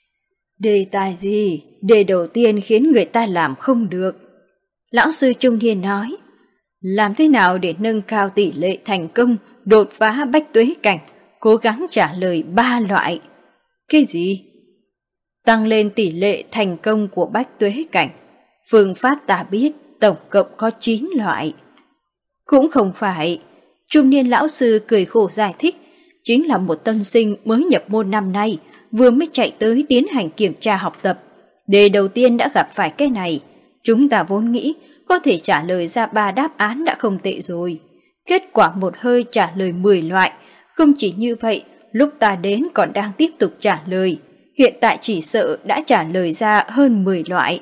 Đề tài gì? Đề đầu tiên khiến người ta làm không được. Lão sư trung niên nói, làm thế nào để nâng cao tỷ lệ thành công đột phá bách tuế cảnh, cố gắng trả lời ba loại. Cái gì? Tăng lên tỷ lệ thành công của bách tuế cảnh. Phương pháp ta biết tổng cộng có chín loại. Cũng không phải. Trung niên lão sư cười khổ giải thích, chính là một tân sinh mới nhập môn năm nay, vừa mới chạy tới tiến hành kiểm tra học tập. Đề đầu tiên đã gặp phải cái này. Chúng ta vốn nghĩ có thể trả lời ra ba đáp án đã không tệ rồi. Kết quả một hơi trả lời mười loại. Không chỉ như vậy, lúc ta đến còn đang tiếp tục trả lời. Hiện tại chỉ sợ đã trả lời ra hơn mười loại.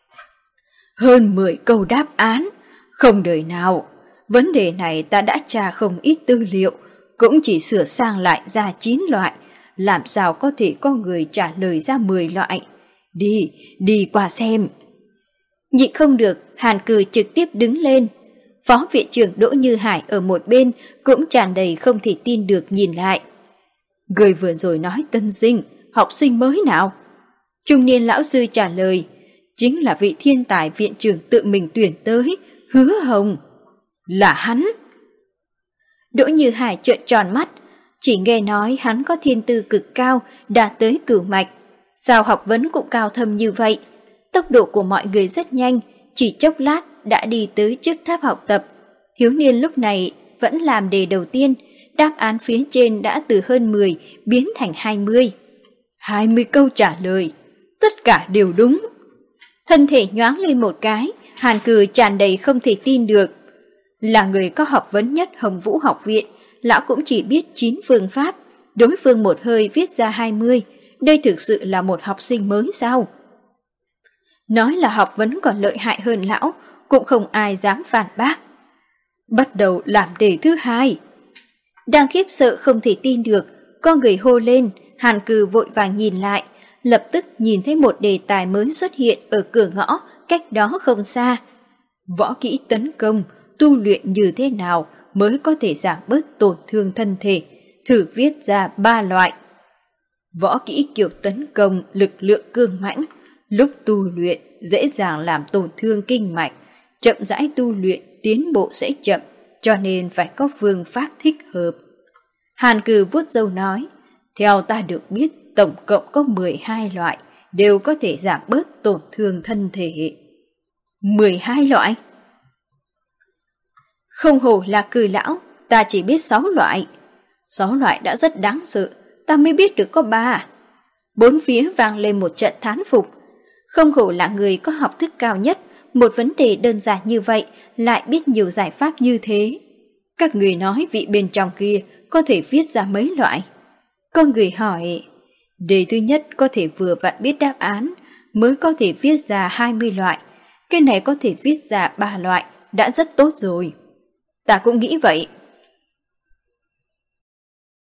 Hơn mười câu đáp án? Không đời nào. Vấn đề này ta đã tra không ít tư liệu, cũng chỉ sửa sang lại ra chín loại. Làm sao có thể có người trả lời ra mười loại? Đi, đi qua xem. Nhịn không được, Hàn Cừ trực tiếp đứng lên. Phó viện trưởng Đỗ Như Hải ở một bên cũng tràn đầy không thể tin được nhìn lại. Người vừa rồi nói tân sinh, học sinh mới nào? Trung niên lão sư trả lời, chính là vị thiên tài viện trưởng tự mình tuyển tới, Hứa Hồng. Là hắn. Đỗ Như Hải trợn tròn mắt, chỉ nghe nói hắn có thiên tư cực cao, đạt tới cửu mạch. Sao học vấn cũng cao thâm như vậy? Tốc độ của mọi người rất nhanh, chỉ chốc lát đã đi tới trước tháp học tập. Thiếu niên lúc này vẫn làm đề đầu tiên, đáp án phía trên đã từ hơn mười biến thành hai mươi. hai mươi câu trả lời, tất cả đều đúng. Thân thể nhoáng lên một cái, Hàn Cừ tràn đầy không thể tin được. Là người có học vấn nhất Hồng Vũ học viện, lão cũng chỉ biết chín phương pháp, đối phương một hơi viết ra hai mươi, đây thực sự là một học sinh mới sao? Nói là học vấn còn lợi hại hơn lão, cũng không ai dám phản bác. Bắt đầu làm đề thứ hai. Đang khiếp sợ không thể tin được, có người hô lên, Hàn Cừ vội vàng nhìn lại, lập tức nhìn thấy một đề tài mới xuất hiện ở cửa ngõ, cách đó không xa. Võ kỹ tấn công, tu luyện như thế nào mới có thể giảm bớt tổn thương thân thể, thử viết ra ba loại. Võ kỹ kiểu tấn công lực lượng cương mãnh, lúc tu luyện dễ dàng làm tổn thương kinh mạch, chậm rãi tu luyện tiến bộ sẽ chậm, cho nên phải có phương pháp thích hợp. Hàn Cừ vuốt râu nói, theo ta được biết tổng cộng có mười hai loại, đều có thể giảm bớt tổn thương thân thể. mười hai loại? Không hổ là Cừ lão, ta chỉ biết sáu loại. sáu loại đã rất đáng sợ, ta mới biết được có ba. Bốn phía vang lên một trận thán phục. Không hổ là người có học thức cao nhất, một vấn đề đơn giản như vậy lại biết nhiều giải pháp như thế. Các người nói vị bên trong kia có thể viết ra mấy loại? Có người hỏi, đề thứ nhất có thể vừa vặn biết đáp án, mới có thể viết ra hai mươi loại. Cái này có thể viết ra ba loại, đã rất tốt rồi. Ta cũng nghĩ vậy.